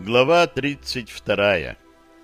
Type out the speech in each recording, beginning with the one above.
Глава 32.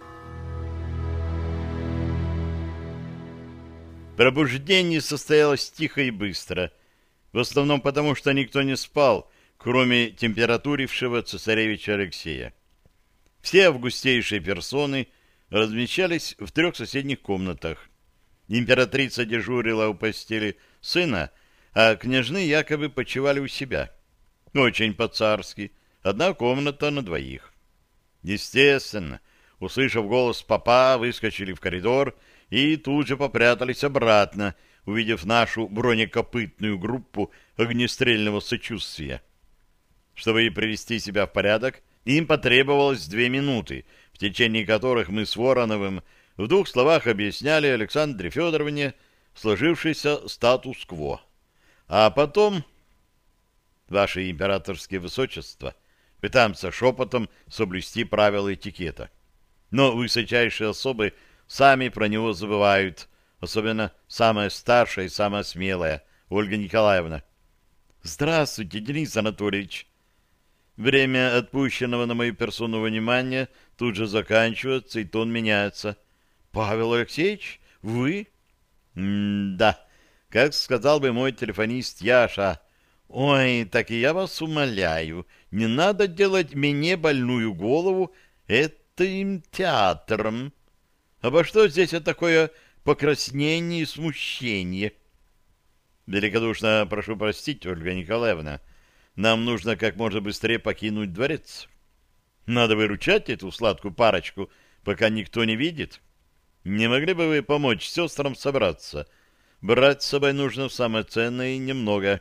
Пробуждение состоялось тихо и быстро, в основном потому, что никто не спал, кроме температурившего цесаревича Алексея. Все августейшие персоны размещались в 3 соседних комнатах. Императрица дежурила у постели сына, а княжны якобы почивали у себя. Очень по-царски, одна комната на двоих. Естественно, услышав голос папа, выскочили в коридор и тут же попрятались обратно, увидев нашу бронекопытную группу огнестрельного сочувствия. Чтобы привести себя в порядок, им потребовалось 2 минуты, в течение которых мы с Вороновым в 2 словах объясняли Александре Федоровне сложившийся статус-кво. А потом, ваше императорское высочество, пытаемся шепотом соблюсти правила этикета. Но высочайшие особы сами про него забывают, особенно самая старшая и самая смелая, Ольга Николаевна. «Здравствуйте, Денис Анатольевич!» Время отпущенного на мою персону внимания тут же заканчивается, и тон меняется. «Павел Алексеевич, вы?» «Да, как сказал бы мой телефонист Яша. Ой, так и я вас умоляю, не надо делать мне больную голову этим театром. Обо что здесь такое покраснение и смущение?» «Великодушно прошу простить, Ольга Николаевна, нам нужно как можно быстрее покинуть дворец. Надо выручать эту сладкую парочку, пока никто не видит. Не могли бы вы помочь сестрам собраться? Брать с собой нужно самое ценное и немного».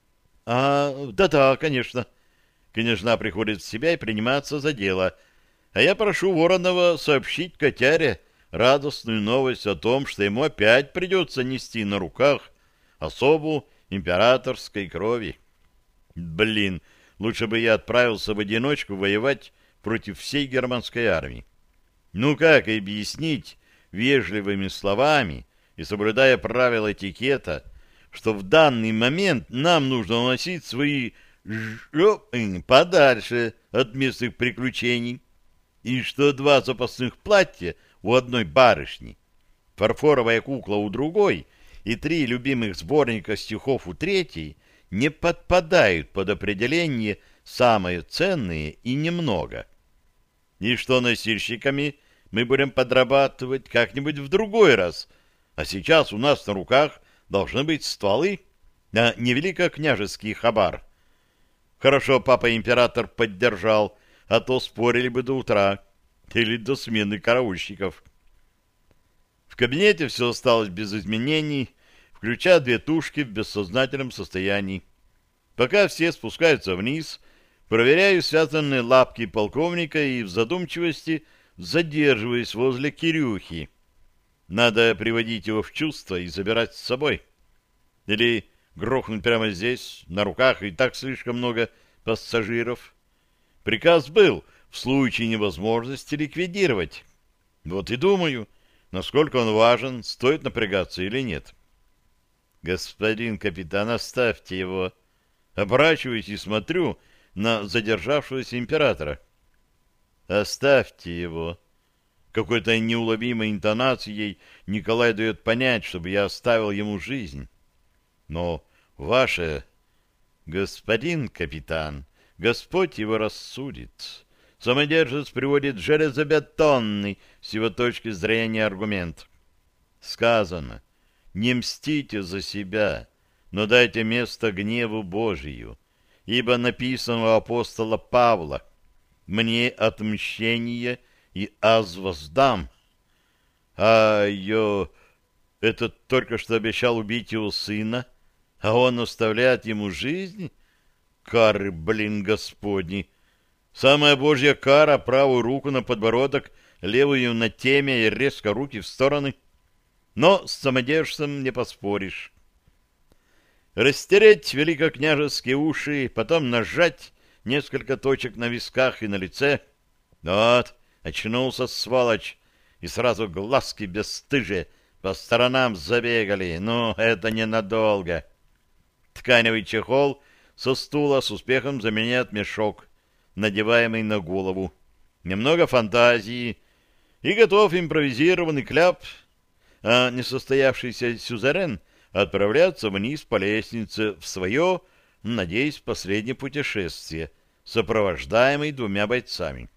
Да-да, конечно. Княжна приходит в себя и принимается за дело. А я прошу Воронова сообщить котяре радостную новость о том, что ему опять придется нести на руках особу императорской крови. Блин, лучше бы я отправился в одиночку воевать против всей германской армии. Ну как объяснить вежливыми словами и соблюдая правила этикета, что в данный момент нам нужно уносить свои жопы подальше от местных приключений, и что 2 запасных платья у одной барышни, фарфоровая кукла у другой и 3 любимых сборника стихов у третьей не подпадают под определение «самые ценные» и «немного». И что носильщиками мы будем подрабатывать как-нибудь в другой раз, а сейчас у нас на руках должны быть стволы, а не великокняжеский хабар. Хорошо, папа-император поддержал, а то спорили бы до утра или до смены караульщиков. В кабинете все осталось без изменений, включая 2 тушки в бессознательном состоянии. Пока все спускаются вниз, проверяю связанные лапки полковника и в задумчивости задерживаюсь возле Кирюхи. Надо приводить его в чувство и забирать с собой. Или грохнуть прямо здесь, на руках, и так слишком много пассажиров. Приказ был в случае невозможности ликвидировать. Вот и думаю, насколько он важен, стоит напрягаться или нет. Господин капитан, оставьте его. Оборачиваюсь и смотрю на задержавшегося императора. Оставьте его. Какой-то неуловимой интонацией Николай дает понять, чтобы я оставил ему жизнь. Но ваше... Господин капитан, Господь его рассудит. Самодержец приводит железобетонный с его точки зрения аргумент. Сказано, не мстите за себя, но дайте место гневу Божию, ибо написано у апостола Павла: «Мне отмщение и аз воздам». Этот только что обещал убить его сына, а он оставляет ему жизнь? Кары, блин, господни! Самая божья кара — правую руку на подбородок, левую на темя и резко руки в стороны. Но с самодержцем не поспоришь. Растереть великокняжеские уши, потом нажать несколько точек на висках и на лице. Вот, очнулся сволочь, и сразу глазки бесстыжие по сторонам забегали. Но это ненадолго. Тканевый чехол со стула с успехом заменяет мешок, надеваемый на голову. немного фантазии и готов импровизированный кляп, а несостоявшийся сюзерен отправляться вниз по лестнице в свое, надеюсь, последнее путешествие, сопровождаемый двумя бойцами.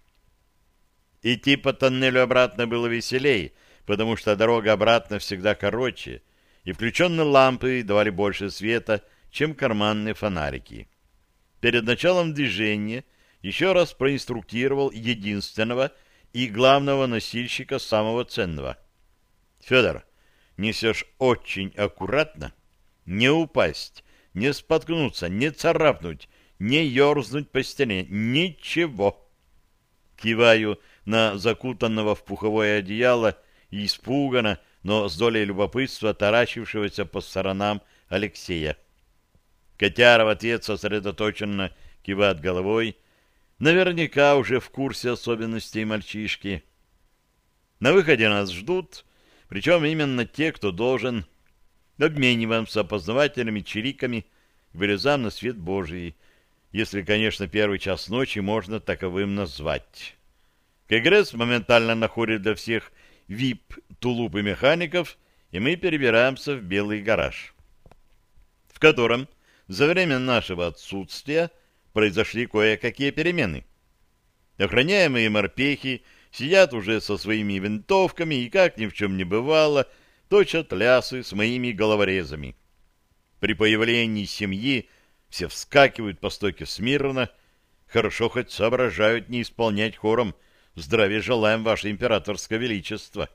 Идти по тоннелю обратно было веселей, потому что дорога обратно всегда короче, и включенные лампы давали больше света, чем карманные фонарики. Перед началом движения еще раз проинструктировал единственного и главного носильщика самого ценного. «Федор, несешь очень аккуратно, не упасть, не споткнуться, не царапнуть, не ерзнуть по стене, ничего». Киваю на закутанного в пуховое одеяло и испуганно, но с долей любопытства таращившегося по сторонам Алексея. Котяра в ответ сосредоточенно кивает головой, наверняка уже в курсе особенностей мальчишки. На выходе нас ждут, причем именно те, кто должен. Обмениваемся опознавательными чириками, вылезаем на свет Божий, если, конечно, первый час ночи можно таковым назвать. Кэгресс моментально находит для всех вип-тулупы механиков, и мы перебираемся в белый гараж, в котором за время нашего отсутствия произошли кое-какие перемены. Охраняемые морпехи сидят уже со своими винтовками и, как ни в чем не бывало, точат лясы с моими головорезами. При появлении семьи все вскакивают по стойке смирно, хорошо хоть соображают не исполнять хором «Здравия желаем, ваше императорское величество».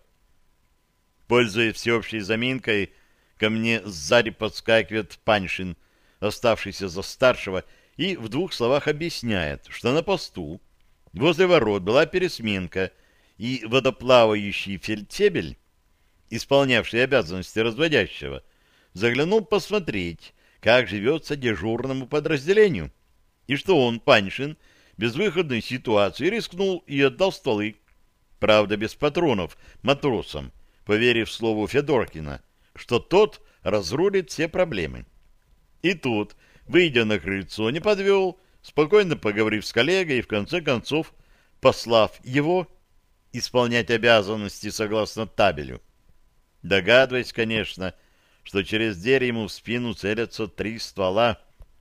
Пользуясь всеобщей заминкой, ко мне сзади подскакивает Паншин, оставшийся за старшего, и в двух словах объясняет, что на посту возле ворот была пересменка, и водоплавающий фельдфебель, исполнявший обязанности разводящего, заглянул посмотреть, как живется дежурному подразделению, и что он, Паншин, в безвыходной ситуации рискнул и отдал стволы, правда без патронов, матросам, поверив слову Федоркина, что тот разрулит все проблемы. И тут, выйдя на крыльцо, не подвел, спокойно поговорив с коллегой и, в конце концов, послав его исполнять обязанности согласно табелю. Догадываясь, конечно, что через дверь ему в спину целятся 3 ствола.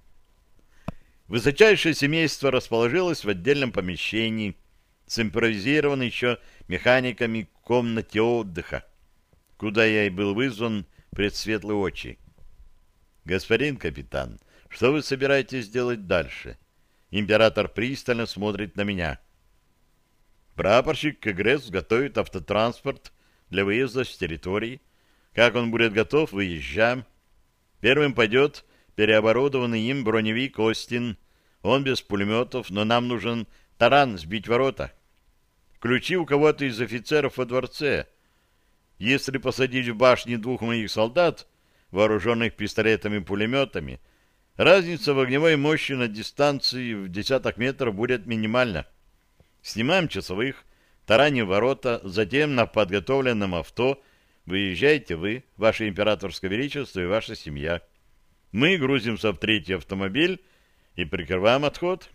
Высочайшее семейство расположилось в отдельном помещении с импровизированной еще механиками комнате отдыха, куда я и был вызван пред светлые очи. «Господин капитан, что вы собираетесь делать дальше?» Император пристально смотрит на меня. «Прапорщик Кэгресс готовит автотранспорт для выезда с территории. Как он будет готов, выезжаем. Первым пойдет переоборудованный им броневик «Остин». Он без пулеметов, но нам нужен таран сбить ворота. Ключи у кого-то из офицеров во дворце. Если посадить в башни 2 моих солдат, вооруженных пистолетами и пулеметами, разница в огневой мощи на дистанции в десяток метров будет минимальна. Снимаем часовых, тараним ворота, затем на подготовленном авто выезжаете вы, ваше императорское величество и ваша семья. Мы грузимся в 3-й автомобиль и прикрываем отход.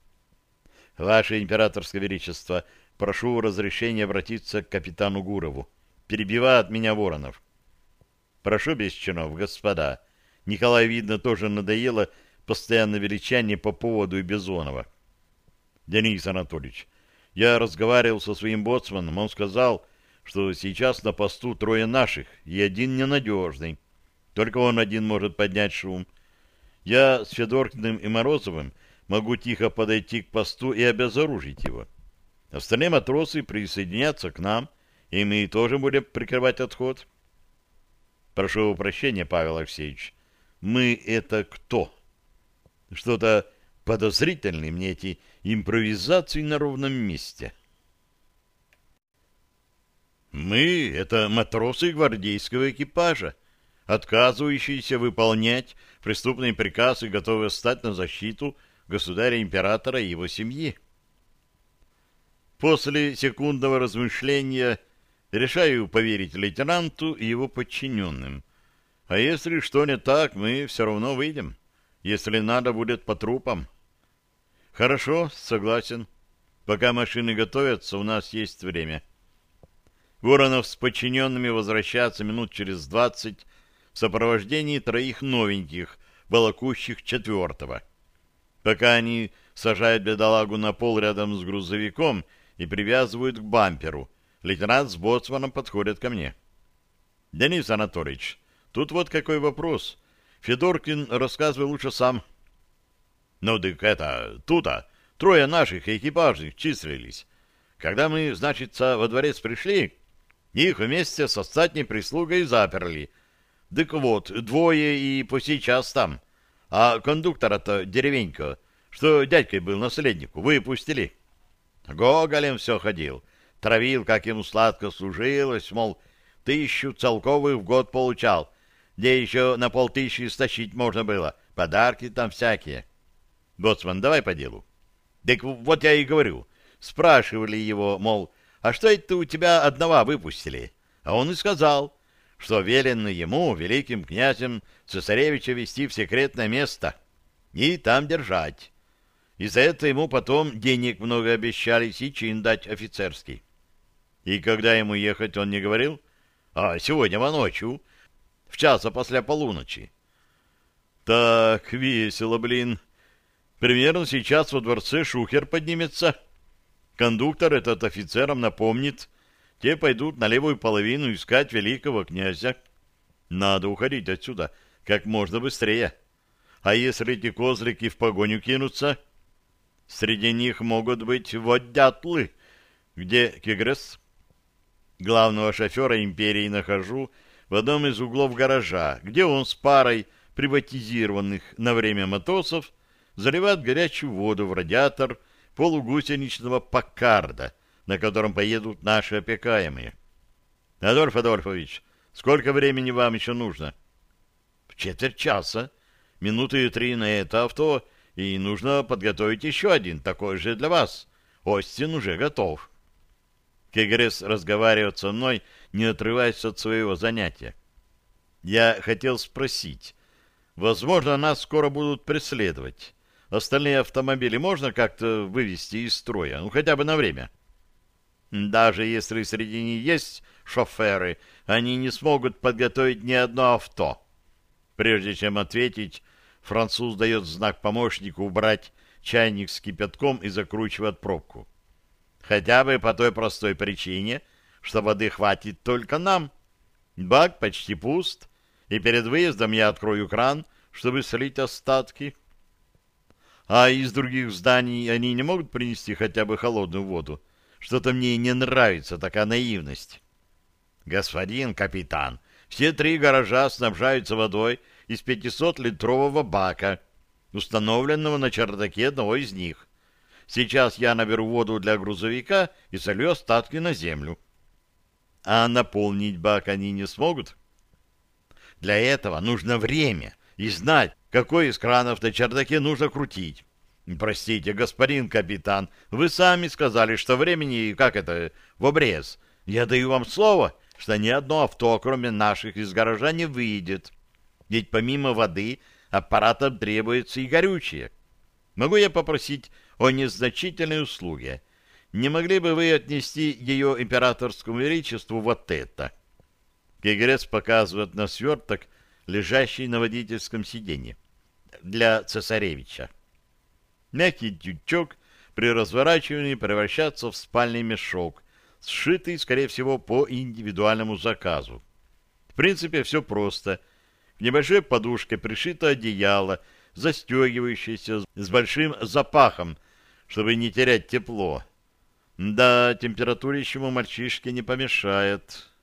Ваше императорское величество, прошу разрешения обратиться к капитану Гурову. Перебивает меня Воронов. Прошу без чинов, господа. Николаю, видно, тоже надоело постоянное величание по поводу и Бизонова. Денис Анатольевич, я разговаривал со своим боцманом, он сказал, что сейчас на посту 3 наших и 1 ненадежный. Только он один может поднять шум. Я с Федоркиным и Морозовым могу тихо подойти к посту и обезоружить его. Остальные матросы присоединятся к нам, и мы тоже будем прикрывать отход. Прошу прощения, Павел Алексеевич, мы это кто? Что-то подозрительное мне эти импровизации на ровном месте. Мы — это матросы гвардейского экипажа, отказывающиеся выполнять преступный приказ и готовые стать на защиту государя-императора и его семьи. После секундного размышления решаю поверить лейтенанту и его подчиненным. А если что не так, мы все равно выйдем. Если надо будет по трупам. Хорошо, согласен. Пока машины готовятся, у нас есть время. Воронов с подчиненными возвращается минут через 20 в сопровождении 3 новеньких, волокущих 4-го. Пока они сажают бедолагу на пол рядом с грузовиком и привязывают к бамперу, лейтенант с боцманом подходят ко мне. — Денис Анатольевич, тут вот какой вопрос. Федоркин, рассказывай лучше сам. — Ну, так это, тут-то 3 наших экипажных числились. Когда мы, значится, во дворец пришли, их вместе со остатней прислугой заперли. Так вот, 2 и по сейчас там. А кондуктора-то деревенька, что дядькой был наследнику, выпустили. Гоголем все ходил, травил, как ему сладко служилось, мол, 1000 целковых в год получал, где еще на 500 стащить можно было, подарки там всякие. Боцман, давай по делу. Так вот я и говорю, спрашивали его, мол, а что это у тебя одного выпустили? А он и сказал, что велено ему, великим князем цесаревича, вести в секретное место и там держать. И за это ему потом денег много обещали и чин дать офицерский. И когда ему ехать, он не говорил? А сегодня во ночью, в часа после полуночи. Так, весело, блин. Примерно сейчас во дворце шухер поднимется. Кондуктор этот офицерам напомнит. Те пойдут на левую половину искать великого князя. Надо уходить отсюда как можно быстрее. А если эти козлики в погоню кинутся? Среди них могут быть вот дятлы. Где Кегрес? Главного шофера империи нахожу в одном из углов гаража, где он с парой приватизированных на время матросов заливает горячую воду в радиатор полугусеничного Паккарда, на котором поедут наши опекаемые. Адольф Адольфович, сколько времени вам еще нужно? В четверть часа. Минуты 3 на это авто, и нужно подготовить еще один, такой же для вас. Остин уже готов. Кегрес разговаривает со мной, не отрываясь от своего занятия. Я хотел спросить. Возможно, нас скоро будут преследовать. Остальные автомобили можно как-то вывести из строя, ну хотя бы на время? Даже если среди них есть шоферы, они не смогут подготовить ни одно авто. Прежде чем ответить, француз дает знак помощнику убрать чайник с кипятком и закручивает пробку. Хотя бы по той простой причине, что воды хватит только нам. Бак почти пуст, и перед выездом я открою кран, чтобы слить остатки. А из других зданий они не могут принести хотя бы холодную воду? Что-то мне не нравится такая наивность. Господин капитан, все 3 гаража снабжаются водой из 500-литрового бака, установленного на чердаке одного из них. Сейчас я наберу воду для грузовика и солью остатки на землю. А наполнить бак они не смогут? Для этого нужно время и знать, какой из кранов на чердаке нужно крутить. Простите, господин капитан, вы сами сказали, что времени, в обрез. Я даю вам слово, что ни одно авто, кроме наших, из гаража не выйдет. Ведь помимо воды аппаратам требуется и горючее. Могу я попросить о незначительной услуге? Не могли бы вы отнести ее императорскому величеству вот это? Кегрес показывает на сверток, лежащий на водительском сиденье. Для цесаревича. Мягкий тючок при разворачивании превращается в спальный мешок, сшитый, скорее всего, по индивидуальному заказу. В принципе, все просто. К небольшой подушке пришито одеяло, застегивающееся с большим запахом, чтобы не терять тепло. Да, температурищему мальчишке не помешает.